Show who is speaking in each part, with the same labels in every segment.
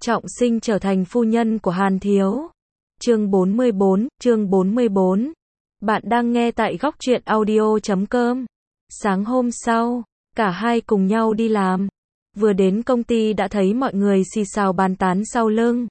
Speaker 1: Trọng sinh trở thành phu nhân của Hàn Thiếu. Chương 44. Bạn đang nghe tại Góc Truyện Audio.com. Sáng hôm sau, cả hai cùng nhau đi làm. Vừa đến công ty đã thấy mọi người xì xào bàn tán sau lưng.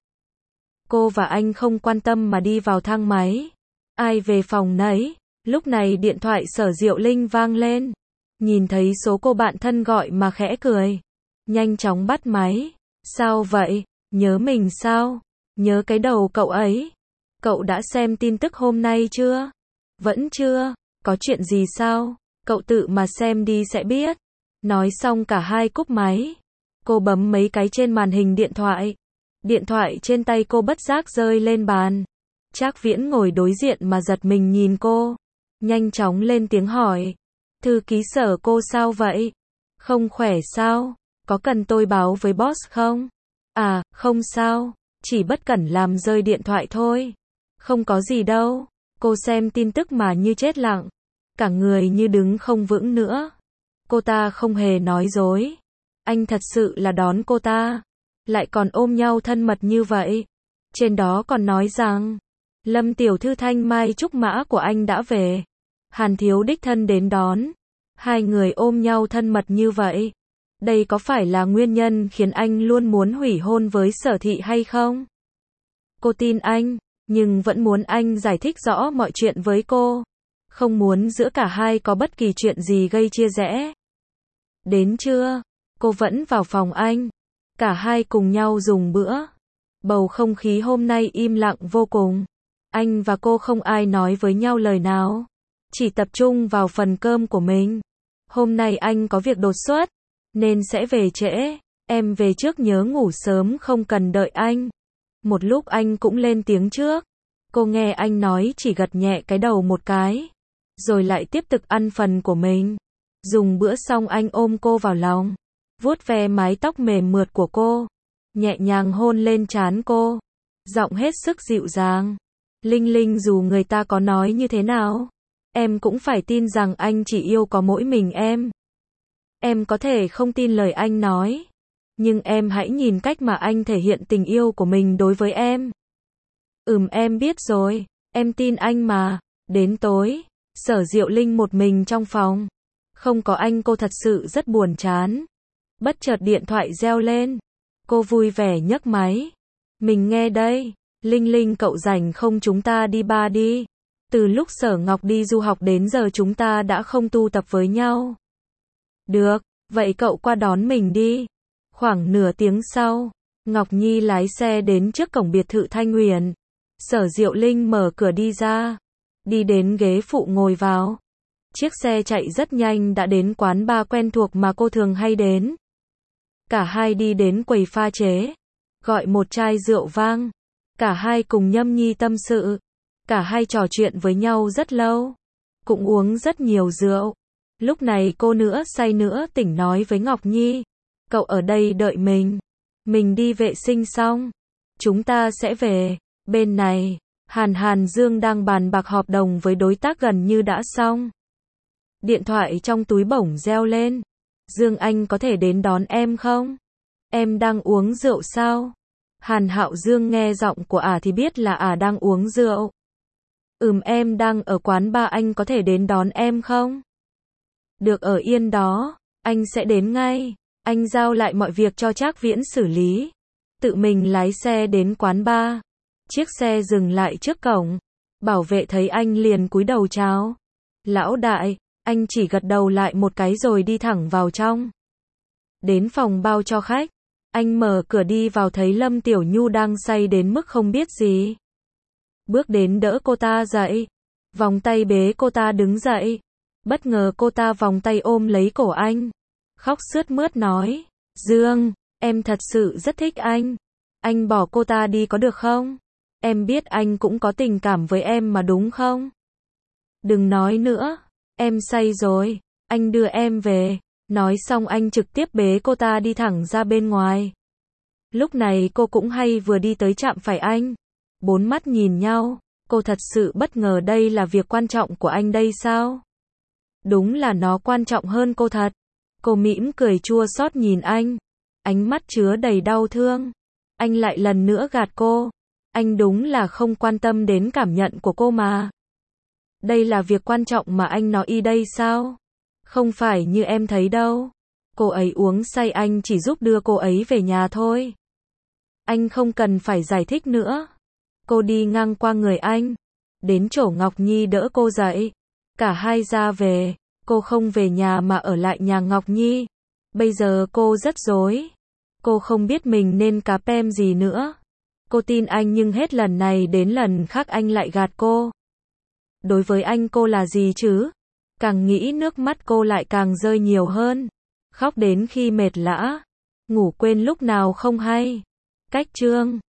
Speaker 1: Cô và anh không quan tâm mà đi vào thang máy. Ai về phòng nấy. Lúc này điện thoại Sở Diệu Linh vang lên. Nhìn thấy số cô bạn thân gọi mà khẽ cười. Nhanh chóng bắt máy. Sao vậy? Nhớ mình sao? Nhớ cái đầu cậu ấy. Cậu đã xem tin tức hôm nay chưa? Vẫn chưa. Có chuyện gì sao? Cậu tự mà xem đi sẽ biết. Nói xong cả hai cúp máy. Cô bấm mấy cái trên màn hình điện thoại. Điện thoại trên tay cô bất giác rơi lên bàn. Trác Viễn ngồi đối diện mà giật mình nhìn cô. Nhanh chóng lên tiếng hỏi. Thư ký Sở cô sao vậy? Không khỏe sao? Có cần tôi báo với boss không? À, không sao. Chỉ bất cẩn làm rơi điện thoại thôi. Không có gì đâu. Cô xem tin tức mà như chết lặng. Cả người như đứng không vững nữa. Cô ta không hề nói dối. Anh thật sự là đón cô ta. Lại còn ôm nhau thân mật như vậy. Trên đó còn nói rằng Lâm tiểu thư thanh mai trúc mã của anh đã về. Hàn Thiếu đích thân đến đón. Hai người ôm nhau thân mật như vậy. Đây có phải là nguyên nhân khiến anh luôn muốn hủy hôn với Sở thị hay không? Cô tin anh, nhưng vẫn muốn anh giải thích rõ mọi chuyện với cô. Không muốn giữa cả hai có bất kỳ chuyện gì gây chia rẽ. Đến trưa, cô vẫn vào phòng anh. Cả hai cùng nhau dùng bữa. Bầu không khí hôm nay im lặng vô cùng. Anh và cô không ai nói với nhau lời nào. Chỉ tập trung vào phần cơm của mình. Hôm nay anh có việc đột xuất, nên sẽ về trễ. Em về trước nhớ ngủ sớm không cần đợi anh. Một lúc anh cũng lên tiếng trước. Cô nghe anh nói chỉ gật nhẹ cái đầu một cái. Rồi lại tiếp tục ăn phần của mình. Dùng bữa xong anh ôm cô vào lòng. Vuốt ve mái tóc mềm mượt của cô. Nhẹ nhàng hôn lên trán cô. Giọng hết sức dịu dàng. Linh Linh dù người ta có nói như thế nào, em cũng phải tin rằng anh chỉ yêu có mỗi mình em. Em có thể không tin lời anh nói. Nhưng em hãy nhìn cách mà anh thể hiện tình yêu của mình đối với em. Em biết rồi. Em tin anh mà. Đến tối, Sở Diệu Linh một mình trong phòng. Không có anh cô thật sự rất buồn chán. Bất chợt điện thoại reo lên. Cô vui vẻ nhấc máy. Mình nghe đây. Linh Linh cậu rảnh không chúng ta đi bar đi. Từ lúc Sở Ngọc đi du học đến giờ chúng ta đã không tu tập với nhau. Được, vậy cậu qua đón mình đi. Khoảng nửa tiếng sau, Ngọc Nhi lái xe đến trước cổng biệt thự Thanh Huyền. Sở Diệu Linh mở cửa đi ra. Đi đến ghế phụ ngồi vào. Chiếc xe chạy rất nhanh đã đến quán bar quen thuộc mà cô thường hay đến. Cả hai đi đến quầy pha chế. Gọi một chai rượu vang. Cả hai cùng nhâm nhi tâm sự. Cả hai trò chuyện với nhau rất lâu. Cũng uống rất nhiều rượu. Lúc này cô nữa say nữa tỉnh nói với Ngọc Nhi. Cậu ở đây đợi mình. Mình đi vệ sinh xong. Chúng ta sẽ về. Bên này, Hàn Dương đang bàn bạc hợp đồng với đối tác gần như đã xong. Điện thoại trong túi bỗng reo lên. Dương anh có thể đến đón em không? Em đang uống rượu sao? Hàn Hạo Dương nghe giọng của thì biết là đang uống rượu. Em đang ở quán bar, anh có thể đến đón em không? Được, ở yên đó, anh sẽ đến ngay. Anh giao lại mọi việc cho Trác Viễn xử lý. Tự mình lái xe đến quán bar. Chiếc xe dừng lại trước cổng. Bảo vệ thấy anh liền cúi đầu chào. Lão đại, anh chỉ gật đầu lại một cái rồi đi thẳng vào trong. Đến phòng bao cho khách. Anh mở cửa đi vào thấy Lâm Tiểu Nhu đang say đến mức không biết gì. Bước đến đỡ cô ta dậy. Vòng tay bế cô ta đứng dậy. Bất ngờ cô ta vòng tay ôm lấy cổ anh. Khóc sướt mướt nói. Dương, em thật sự rất thích anh. Anh bỏ cô ta đi có được không? Em biết anh cũng có tình cảm với em mà đúng không? Đừng nói nữa. Em say rồi. Anh đưa em về. Nói xong anh trực tiếp bế cô ta đi thẳng ra bên ngoài. Lúc này cô cũng hay vừa đi tới chạm phải anh. Bốn mắt nhìn nhau. Cô thật sự bất ngờ đây là việc quan trọng của anh đây sao? Đúng là nó quan trọng hơn cô thật. Cô mỉm cười chua xót nhìn anh. Ánh mắt chứa đầy đau thương. Anh lại lần nữa gạt cô. Anh đúng là không quan tâm đến cảm nhận của cô mà. Đây là việc quan trọng mà anh nói y đây sao? Không phải như em thấy đâu. Cô ấy uống say, anh chỉ giúp đưa cô ấy về nhà thôi. Anh không cần phải giải thích nữa. Cô đi ngang qua người anh, đến chỗ Ngọc Nhi đỡ cô dậy. Cả hai ra về, cô không về nhà mà ở lại nhà Ngọc Nhi. Bây giờ cô rất rối. Cô không biết mình nên cá pem gì nữa. Cô tin anh nhưng hết lần này đến lần khác anh lại gạt cô. Đối với anh cô là gì chứ? Càng nghĩ nước mắt cô lại càng rơi nhiều hơn. Khóc đến khi mệt lã, ngủ quên lúc nào không hay. Cách chương